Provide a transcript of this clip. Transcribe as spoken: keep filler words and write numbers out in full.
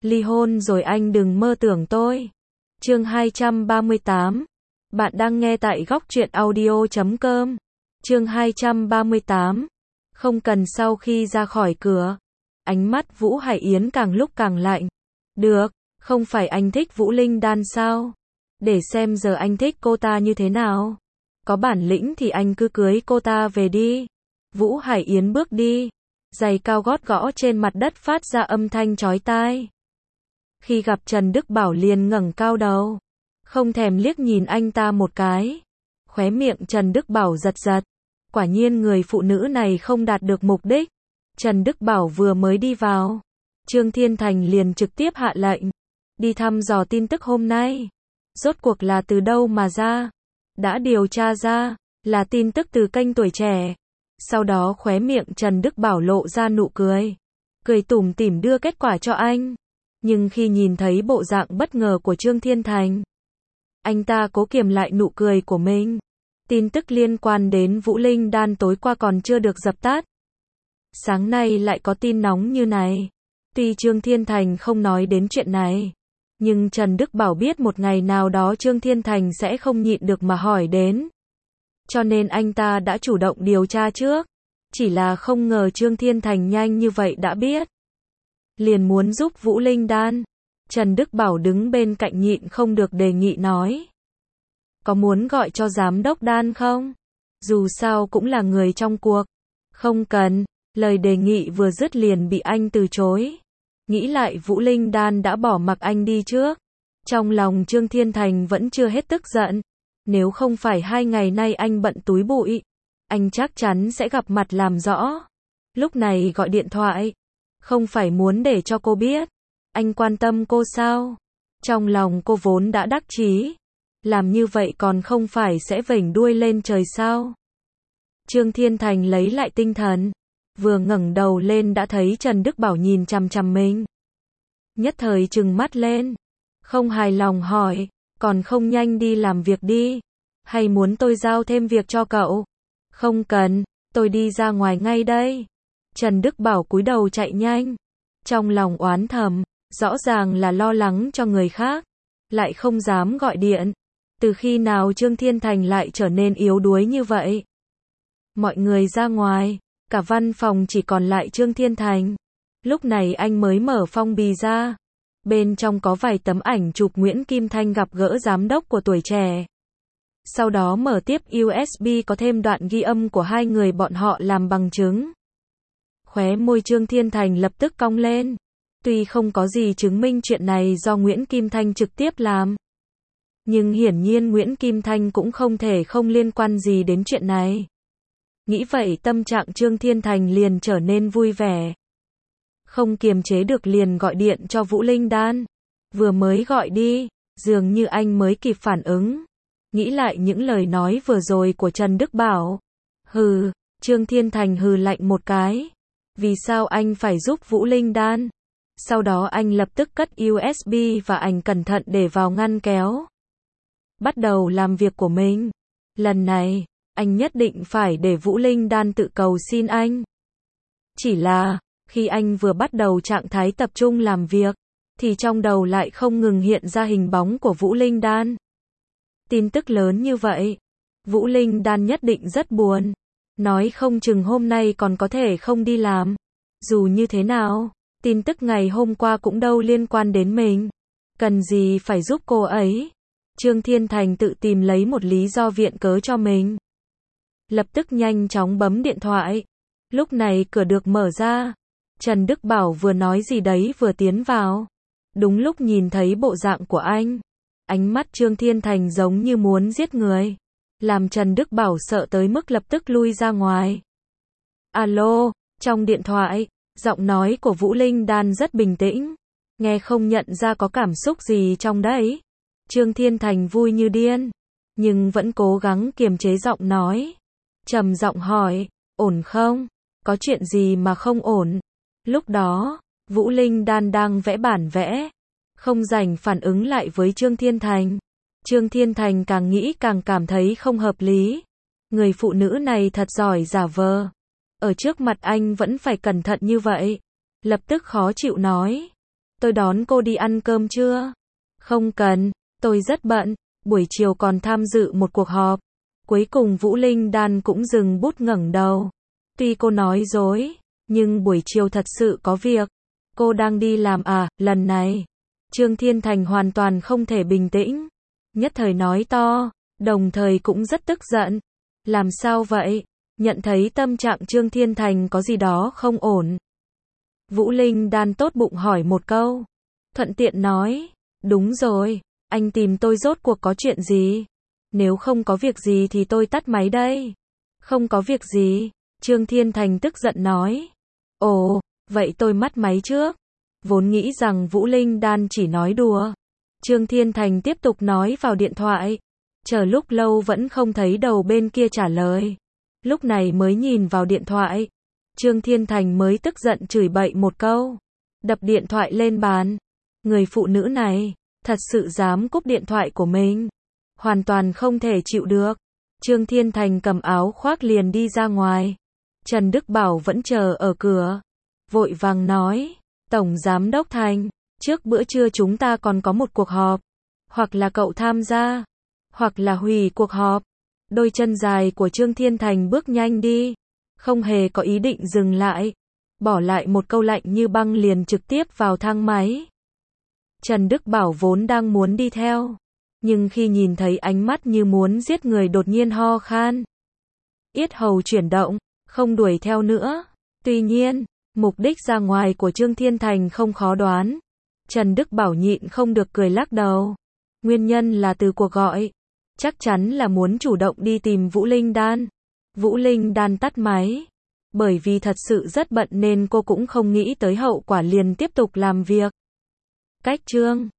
Ly hôn rồi anh đừng mơ tưởng tôi. Chương hai trăm ba mươi tám. Bạn đang nghe tại góc truyện audio chấm com. Chương hai trăm ba mươi tám. Không cần. Sau khi ra khỏi cửa, ánh mắt Vũ Hải Yến càng lúc càng lạnh. Được, không phải anh thích Vũ Linh Đan sao? Để xem giờ anh thích cô ta như thế nào. Có bản lĩnh thì anh cứ cưới cô ta về đi. Vũ Hải Yến bước đi, giày cao gót gõ trên mặt đất phát ra âm thanh chói tai. Khi gặp Trần Đức Bảo liền ngẩng cao đầu, không thèm liếc nhìn anh ta một cái. Khóe miệng Trần Đức Bảo giật giật. Quả nhiên người phụ nữ này không đạt được mục đích. Trần Đức Bảo vừa mới đi vào, Trương Thiên Thành liền trực tiếp hạ lệnh đi thăm dò tin tức hôm nay. Rốt cuộc là từ đâu mà ra? Đã điều tra ra là tin tức từ kênh Tuổi Trẻ. Sau đó khóe miệng Trần Đức Bảo lộ ra nụ cười, cười tủm tỉm đưa kết quả cho anh. Nhưng khi nhìn thấy bộ dạng bất ngờ của Trương Thiên Thành, anh ta cố kiềm lại nụ cười của mình. Tin tức liên quan đến Vũ Linh Đan tối qua còn chưa được dập tắt. Sáng nay lại có tin nóng như này. Tuy Trương Thiên Thành không nói đến chuyện này, nhưng Trần Đức Bảo biết một ngày nào đó Trương Thiên Thành sẽ không nhịn được mà hỏi đến. Cho nên anh ta đã chủ động điều tra trước. Chỉ là không ngờ Trương Thiên Thành nhanh như vậy đã biết. Liền muốn giúp Vũ Linh Đan. Trần Đức Bảo đứng bên cạnh nhịn không được đề nghị nói. Có muốn gọi cho giám đốc Đan không? Dù sao cũng là người trong cuộc. Không cần. Lời đề nghị vừa dứt liền bị anh từ chối. Nghĩ lại Vũ Linh Đan đã bỏ mặc anh đi trước. Trong lòng Trương Thiên Thành vẫn chưa hết tức giận. Nếu không phải hai ngày nay anh bận túi bụi, anh chắc chắn sẽ gặp mặt làm rõ. Lúc này gọi điện thoại, không phải muốn để cho cô biết anh quan tâm cô sao? Trong lòng cô vốn đã đắc chí, làm như vậy còn không phải sẽ vểnh đuôi lên trời sao? Trương Thiên Thành lấy lại tinh thần, vừa ngẩng đầu lên đã thấy Trần Đức Bảo nhìn chằm chằm mình. Nhất thời trừng mắt lên, không hài lòng hỏi, còn không nhanh đi làm việc đi, hay muốn tôi giao thêm việc cho cậu? Không cần, tôi đi ra ngoài ngay đây. Trần Đức Bảo cúi đầu chạy nhanh, trong lòng oán thầm, rõ ràng là lo lắng cho người khác, lại không dám gọi điện. Từ khi nào Trương Thiên Thành lại trở nên yếu đuối như vậy? Mọi người ra ngoài, cả văn phòng chỉ còn lại Trương Thiên Thành. Lúc này anh mới mở phong bì ra. Bên trong có vài tấm ảnh chụp Nguyễn Kim Thanh gặp gỡ giám đốc của Tuổi Trẻ. Sau đó mở tiếp u ét bê có thêm đoạn ghi âm của hai người bọn họ làm bằng chứng. Khóe môi Trương Thiên Thành lập tức cong lên. Tuy không có gì chứng minh chuyện này do Nguyễn Kim Thanh trực tiếp làm, nhưng hiển nhiên Nguyễn Kim Thanh cũng không thể không liên quan gì đến chuyện này. Nghĩ vậy tâm trạng Trương Thiên Thành liền trở nên vui vẻ. Không kiềm chế được liền gọi điện cho Vũ Linh Đan. Vừa mới gọi đi, dường như anh mới kịp phản ứng. Nghĩ lại những lời nói vừa rồi của Trần Đức Bảo. Hừ, Trương Thiên Thành hừ lạnh một cái. Vì sao anh phải giúp Vũ Linh Đan? Sau đó anh lập tức cất u ét bê và ảnh cẩn thận để vào ngăn kéo. Bắt đầu làm việc của mình. Lần này, anh nhất định phải để Vũ Linh Đan tự cầu xin anh. Chỉ là, khi anh vừa bắt đầu trạng thái tập trung làm việc, thì trong đầu lại không ngừng hiện ra hình bóng của Vũ Linh Đan. Tin tức lớn như vậy, Vũ Linh Đan nhất định rất buồn. Nói không chừng hôm nay còn có thể không đi làm. Dù như thế nào, tin tức ngày hôm qua cũng đâu liên quan đến mình. Cần gì phải giúp cô ấy? Trương Thiên Thành tự tìm lấy một lý do viện cớ cho mình. Lập tức nhanh chóng bấm điện thoại. Lúc này cửa được mở ra. Trần Đức Bảo vừa nói gì đấy vừa tiến vào. Đúng lúc nhìn thấy bộ dạng của anh, ánh mắt Trương Thiên Thành giống như muốn giết người, làm Trần Đức Bảo sợ tới mức lập tức lui ra ngoài. Alo, trong điện thoại, giọng nói của Vũ Linh Đan rất bình tĩnh, nghe không nhận ra có cảm xúc gì trong đấy. Trương Thiên Thành vui như điên, nhưng vẫn cố gắng kiềm chế giọng nói. Trầm giọng hỏi, ổn không? Có chuyện gì mà không ổn? Lúc đó, Vũ Linh Đan đang vẽ bản vẽ, không rảnh phản ứng lại với Trương Thiên Thành. Trương Thiên Thành càng nghĩ càng cảm thấy không hợp lý. Người phụ nữ này thật giỏi giả vờ. Ở trước mặt anh vẫn phải cẩn thận như vậy. Lập tức khó chịu nói. tôi đón cô đi ăn cơm chưa? Không cần, tôi rất bận, buổi chiều còn tham dự một cuộc họp. Cuối cùng Vũ Linh Đan cũng dừng bút ngẩng đầu. Tuy cô nói dối, nhưng buổi chiều thật sự có việc. Cô đang đi làm à, lần này. Trương Thiên Thành hoàn toàn không thể bình tĩnh. Nhất thời nói to, đồng thời cũng rất tức giận. Làm sao vậy? Nhận thấy tâm trạng Trương Thiên Thành có gì đó không ổn. Vũ Linh Đan tốt bụng hỏi một câu. Thuận tiện nói, đúng rồi, anh tìm tôi rốt cuộc có chuyện gì? Nếu không có việc gì thì tôi tắt máy đây. Không có việc gì, Trương Thiên Thành tức giận nói. Ồ, vậy tôi mất máy trước. Vốn nghĩ rằng Vũ Linh Đan chỉ nói đùa. Trương Thiên Thành tiếp tục nói vào điện thoại. Chờ lúc lâu vẫn không thấy đầu bên kia trả lời. Lúc này mới nhìn vào điện thoại. Trương Thiên Thành mới tức giận chửi bậy một câu. Đập điện thoại lên bàn. Người phụ nữ này, thật sự dám cúp điện thoại của mình. Hoàn toàn không thể chịu được. Trương Thiên Thành cầm áo khoác liền đi ra ngoài. Trần Đức Bảo vẫn chờ ở cửa. Vội vàng nói, Tổng Giám Đốc Thành, trước bữa trưa chúng ta còn có một cuộc họp. Hoặc là cậu tham gia, hoặc là hủy cuộc họp. Đôi chân dài của Trương Thiên Thành bước nhanh đi. Không hề có ý định dừng lại. Bỏ lại một câu lạnh như băng liền trực tiếp vào thang máy. Trần Đức Bảo vốn đang muốn đi theo. Nhưng khi nhìn thấy ánh mắt như muốn giết người đột nhiên ho khan. Yết hầu chuyển động, không đuổi theo nữa. Tuy nhiên, mục đích ra ngoài của Trương Thiên Thành không khó đoán. Trần Đức Bảo nhịn không được cười lắc đầu. Nguyên nhân là từ cuộc gọi. Chắc chắn là muốn chủ động đi tìm Vũ Linh Đan. Vũ Linh Đan tắt máy. Bởi vì thật sự rất bận nên cô cũng không nghĩ tới hậu quả liền tiếp tục làm việc. Cách Trương